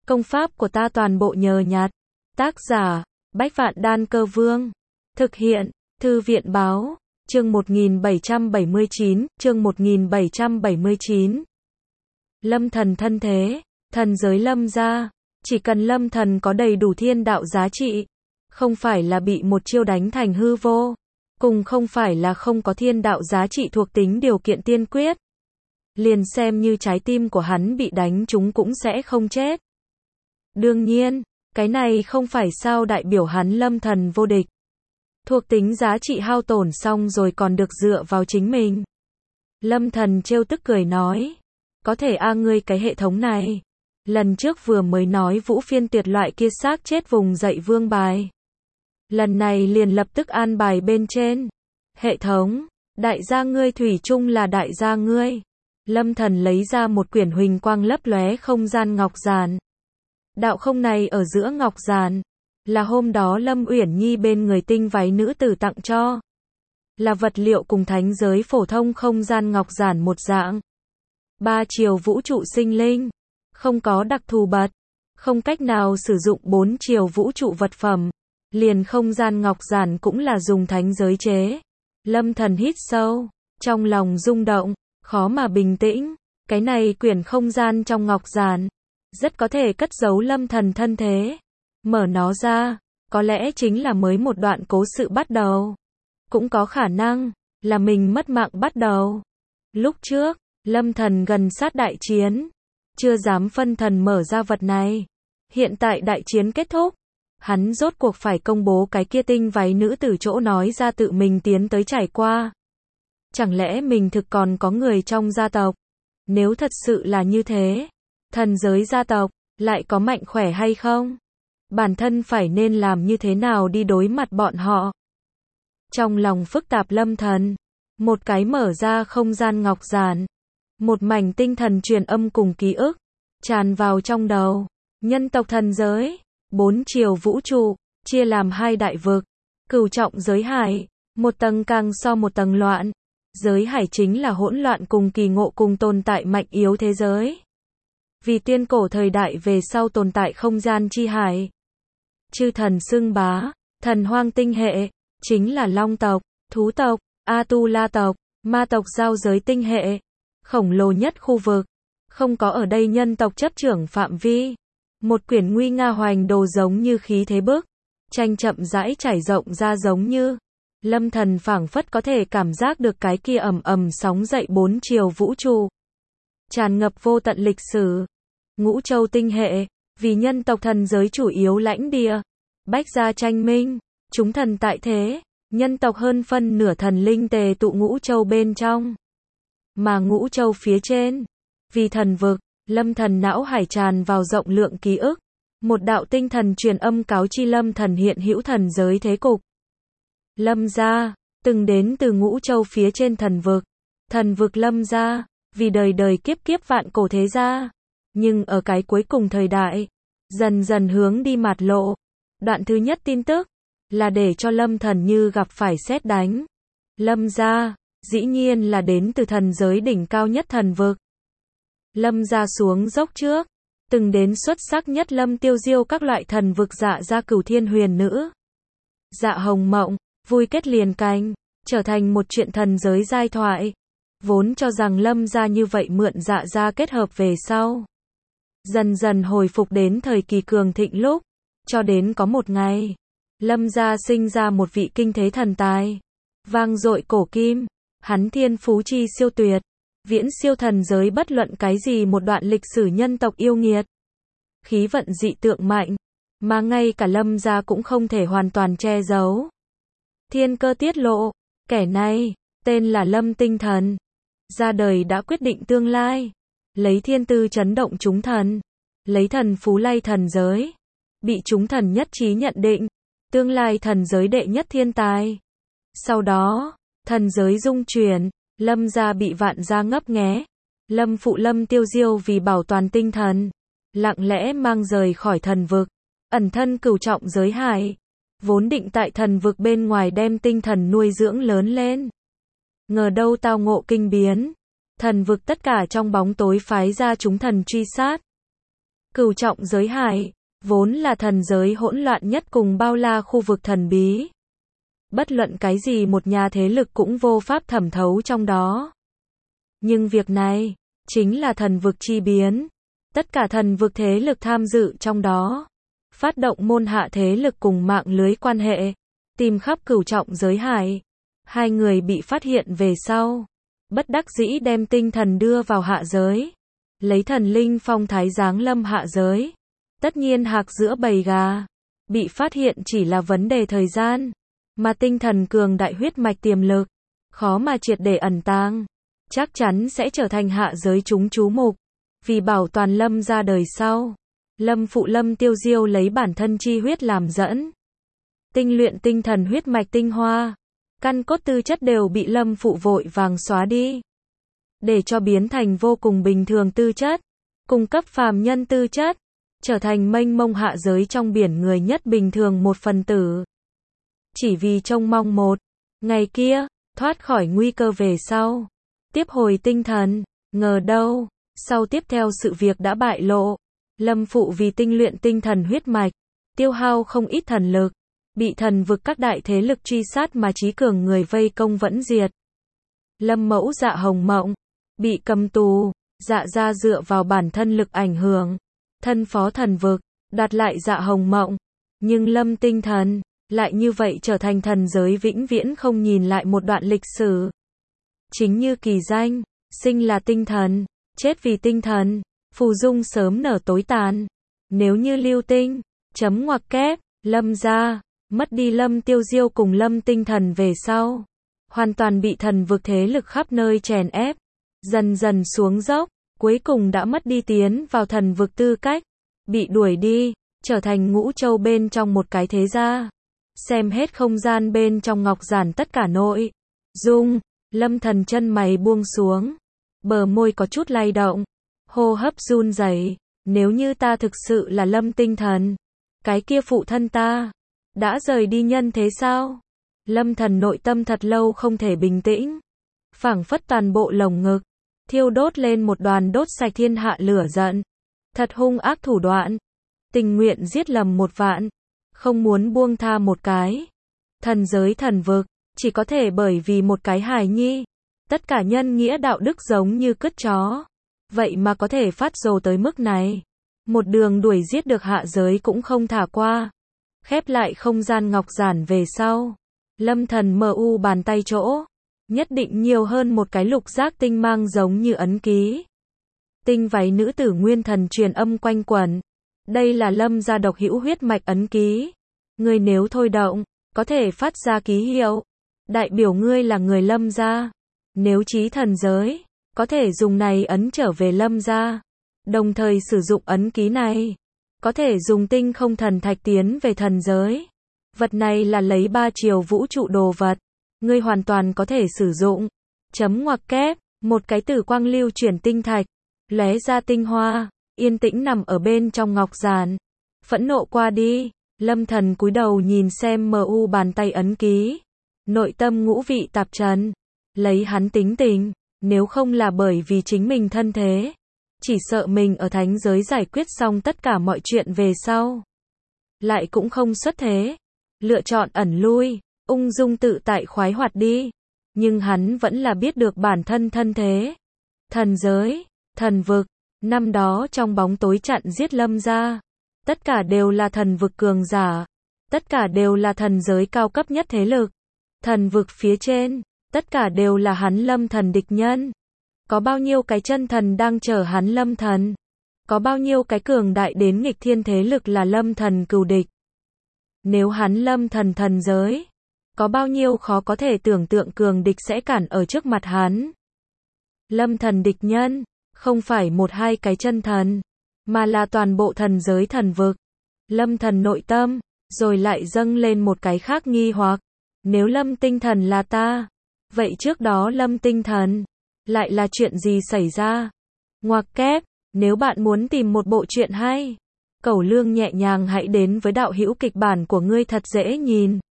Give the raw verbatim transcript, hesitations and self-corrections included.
Công pháp của ta toàn bộ nhờ nhặt. Tác giả, Bách Vạn Đan Cơ Vương. Thực hiện, Thư viện Báo. Chương một nghìn bảy trăm bảy mươi chín, chương một nghìn bảy trăm bảy mươi chín. Lâm thần thân thế, thần giới lâm gia. Chỉ cần lâm thần có đầy đủ thiên đạo giá trị, không phải là bị một chiêu đánh thành hư vô, cùng không phải là không có thiên đạo giá trị thuộc tính điều kiện tiên quyết. Liền xem như trái tim của hắn bị đánh trúng cũng sẽ không chết. Đương nhiên, cái này không phải sao đại biểu hắn lâm thần vô địch. Thuộc tính giá trị hao tổn xong rồi còn được dựa vào chính mình. Lâm thần trêu tức cười nói, có thể a ngươi cái hệ thống này. Lần trước vừa mới nói vũ phiên tuyệt loại kia xác chết vùng dậy vương bài. Lần này liền lập tức an bài bên trên. Hệ thống, đại gia ngươi thủy chung là đại gia ngươi. Lâm thần lấy ra một quyển huỳnh quang lấp lóe không gian ngọc giản. Đạo không này ở giữa ngọc giản, là hôm đó Lâm Uyển Nhi bên người tinh váy nữ tử tặng cho. Là vật liệu cùng thánh giới phổ thông không gian ngọc giản một dạng. Ba chiều vũ trụ sinh linh, không có đặc thù bật, không cách nào sử dụng bốn chiều vũ trụ vật phẩm. Liền không gian ngọc giản cũng là dùng thánh giới chế. Lâm thần hít sâu, trong lòng rung động, khó mà bình tĩnh. Cái này quyển không gian trong ngọc giản, rất có thể cất giấu lâm thần thân thế. Mở nó ra, có lẽ chính là mới một đoạn cố sự bắt đầu. Cũng có khả năng, là mình mất mạng bắt đầu. Lúc trước, lâm thần gần sát đại chiến, chưa dám phân thần mở ra vật này. Hiện tại đại chiến kết thúc, hắn rốt cuộc phải công bố cái kia tinh váy nữ tử chỗ nói ra tự mình tiến tới trải qua. Chẳng lẽ mình thực còn có người trong gia tộc? Nếu thật sự là như thế, thần giới gia tộc, lại có mạnh khỏe hay không? Bản thân phải nên làm như thế nào đi đối mặt bọn họ? Trong lòng phức tạp lâm thần, một cái mở ra không gian ngọc giản, một mảnh tinh thần truyền âm cùng ký ức, tràn vào trong đầu. Nhân tộc thần giới, bốn chiều vũ trụ, chia làm hai đại vực, cửu trọng giới hải, một tầng càng so một tầng loạn. Giới hải chính là hỗn loạn cùng kỳ ngộ cùng tồn tại mạnh yếu thế giới. Vì tiên cổ thời đại về sau tồn tại không gian chi hải. Chư thần xưng bá, thần hoang tinh hệ, chính là long tộc, thú tộc, A-tu-la tộc, ma tộc giao giới tinh hệ. Khổng lồ nhất khu vực, không có ở đây nhân tộc chấp trưởng phạm vi. Một quyển nguy nga hoành đồ giống như khí thế bức, tranh chậm rãi trải rộng ra giống như. Lâm thần phảng phất có thể cảm giác được cái kia ầm ầm sóng dậy bốn chiều vũ trụ. Tràn ngập vô tận lịch sử. Ngũ châu tinh hệ, vì nhân tộc thần giới chủ yếu lãnh địa. Bách gia tranh minh, chúng thần tại thế, nhân tộc hơn phân nửa thần linh tề tụ ngũ châu bên trong. Mà ngũ châu phía trên, vì thần vực, lâm thần não hải tràn vào rộng lượng ký ức. Một đạo tinh thần truyền âm cáo chi lâm thần hiện hữu thần giới thế cục. Lâm gia, từng đến từ ngũ châu phía trên thần vực. Thần vực lâm gia, vì đời đời kiếp kiếp vạn cổ thế gia. Nhưng ở cái cuối cùng thời đại, dần dần hướng đi mạt lộ. Đoạn thứ nhất tin tức, là để cho lâm thần như gặp phải sét đánh. Lâm gia, dĩ nhiên là đến từ thần giới đỉnh cao nhất thần vực. Lâm gia xuống dốc trước, từng đến xuất sắc nhất lâm tiêu diêu các loại thần vực dạ gia cửu thiên huyền nữ. Dạ hồng mộng, vui kết liền cành, trở thành một chuyện thần giới giai thoại. Vốn cho rằng lâm gia như vậy mượn dạ gia kết hợp về sau. Dần dần hồi phục đến thời kỳ cường thịnh lúc, cho đến có một ngày, lâm gia sinh ra một vị kinh thế thần tài. Vang dội cổ kim, hắn thiên phú chi siêu tuyệt, viễn siêu thần giới bất luận cái gì một đoạn lịch sử nhân tộc yêu nghiệt. Khí vận dị tượng mạnh, mà ngay cả lâm gia cũng không thể hoàn toàn che giấu. Thiên cơ tiết lộ, kẻ này, tên là Lâm Tinh Thần. Ra đời đã quyết định tương lai, lấy thiên tư chấn động chúng thần, lấy thần phú lay thần giới. Bị chúng thần nhất trí nhận định, tương lai thần giới đệ nhất thiên tài. Sau đó, thần giới dung chuyển, Lâm gia bị vạn gia ngấp nghé. Lâm phụ Lâm tiêu diêu vì bảo toàn tinh thần, lặng lẽ mang rời khỏi thần vực, ẩn thân cửu trọng giới hải. Vốn định tại thần vực bên ngoài đem tinh thần nuôi dưỡng lớn lên. Ngờ đâu tao ngộ kinh biến. Thần vực tất cả trong bóng tối phái ra chúng thần truy sát. Cửu trọng giới hải, vốn là thần giới hỗn loạn nhất cùng bao la khu vực thần bí. Bất luận cái gì một nhà thế lực cũng vô pháp thẩm thấu trong đó. Nhưng việc này, chính là thần vực chi biến. Tất cả thần vực thế lực tham dự trong đó. Phát động môn hạ thế lực cùng mạng lưới quan hệ. Tìm khắp cửu trọng giới hải. Hai người bị phát hiện về sau. Bất đắc dĩ đem tinh thần đưa vào hạ giới. Lấy thần linh phong thái giáng lâm hạ giới. Tất nhiên hạc giữa bầy gà. Bị phát hiện chỉ là vấn đề thời gian. Mà tinh thần cường đại huyết mạch tiềm lực. Khó mà triệt để ẩn tàng. Chắc chắn sẽ trở thành hạ giới chúng chú mục. Vì bảo toàn Lâm ra đời sau. Lâm phụ Lâm Tiêu Diêu lấy bản thân chi huyết làm dẫn. Tinh luyện tinh thần huyết mạch tinh hoa. Căn cốt tư chất đều bị Lâm phụ vội vàng xóa đi. Để cho biến thành vô cùng bình thường tư chất. Cung cấp phàm nhân tư chất. Trở thành mênh mông hạ giới trong biển người nhất bình thường một phần tử. Chỉ vì trông mong một ngày kia, thoát khỏi nguy cơ về sau. Tiếp hồi tinh thần, ngờ đâu, sau tiếp theo sự việc đã bại lộ. Lâm phụ vì tinh luyện tinh thần huyết mạch, tiêu hao không ít thần lực, bị thần vực các đại thế lực truy sát mà trí cường người vây công vẫn diệt. Lâm mẫu Dạ Hồng Mộng, bị cầm tù, Dạ gia dựa vào bản thân lực ảnh hưởng, thân phó thần vực, đoạt lại Dạ Hồng Mộng. Nhưng Lâm tinh thần, lại như vậy trở thành thần giới vĩnh viễn không nhìn lại một đoạn lịch sử. Chính như kỳ danh, sinh là tinh thần, chết vì tinh thần, phù dung sớm nở tối tàn. Nếu như lưu tinh, chấm ngoặc kép, Lâm gia, mất đi Lâm Tiêu Diêu cùng Lâm tinh thần về sau. Hoàn toàn bị thần vực thế lực khắp nơi chèn ép. Dần dần xuống dốc, cuối cùng đã mất đi tiến vào thần vực tư cách. Bị đuổi đi, trở thành ngũ châu bên trong một cái thế gia. Xem hết không gian bên trong ngọc giản tất cả nội dung. Lâm thần chân mày buông xuống. Bờ môi có chút lay động. Hô hấp run rẩy. Nếu như ta thực sự là Lâm tinh thần. Cái kia phụ thân ta. Đã rời đi nhân thế sao? Lâm thần nội tâm thật lâu không thể bình tĩnh. Phảng phất toàn bộ lồng ngực. Thiêu đốt lên một đoàn đốt sạch thiên hạ lửa giận. Thật hung ác thủ đoạn. Tình nguyện giết lầm một vạn. Không muốn buông tha một cái. Thần giới thần vực. Chỉ có thể bởi vì một cái hài nhi. Tất cả nhân nghĩa đạo đức giống như cứt chó. Vậy mà có thể phát rồ tới mức này. Một đường đuổi giết được hạ giới cũng không thả qua. Khép lại không gian ngọc giản về sau. Lâm thần mờ u bàn tay chỗ. Nhất định nhiều hơn một cái lục giác tinh mang giống như ấn ký. Tinh váy nữ tử nguyên thần truyền âm quanh quẩn. Đây là Lâm gia độc hữu huyết mạch ấn ký. Ngươi nếu thôi động, có thể phát ra ký hiệu. Đại biểu ngươi là người Lâm gia. Nếu chí thần giới, có thể dùng này ấn trở về Lâm gia. Đồng thời sử dụng ấn ký này. Có thể dùng tinh không thần thạch tiến về thần giới. Vật này là lấy ba chiều vũ trụ đồ vật. Ngươi hoàn toàn có thể sử dụng. Chấm ngoặc kép, một cái tử quang lưu chuyển tinh thạch. Lóe ra tinh hoa, yên tĩnh nằm ở bên trong ngọc giản. Phẫn nộ qua đi, Lâm thần cúi đầu nhìn xem mờ u bàn tay ấn ký. Nội tâm ngũ vị tạp trần. Lấy hắn tính tình, nếu không là bởi vì chính mình thân thế. Chỉ sợ mình ở thánh giới giải quyết xong tất cả mọi chuyện về sau. Lại cũng không xuất thế. Lựa chọn ẩn lui, ung dung tự tại khoái hoạt đi. Nhưng hắn vẫn là biết được bản thân thân thế. Thần giới, thần vực, năm đó trong bóng tối chặn giết Lâm gia. Tất cả đều là thần vực cường giả. Tất cả đều là thần giới cao cấp nhất thế lực. Thần vực phía trên, tất cả đều là hắn Lâm thần địch nhân. Có bao nhiêu cái chân thần đang chờ hắn Lâm thần. Có bao nhiêu cái cường đại đến nghịch thiên thế lực là Lâm thần cừu địch. Nếu hắn Lâm thần thần giới, có bao nhiêu khó có thể tưởng tượng cường địch sẽ cản ở trước mặt hắn. Lâm thần địch nhân, không phải một hai cái chân thần, mà là toàn bộ thần giới thần vực. Lâm thần nội tâm, rồi lại dâng lên một cái khác nghi hoặc. Nếu Lâm tinh thần là ta, vậy trước đó Lâm tinh thần, lại là chuyện gì xảy ra? Ngoặc kép, nếu bạn muốn tìm một bộ truyện hay, cẩu lương nhẹ nhàng hãy đến với đạo hữu kịch bản của ngươi thật dễ nhìn.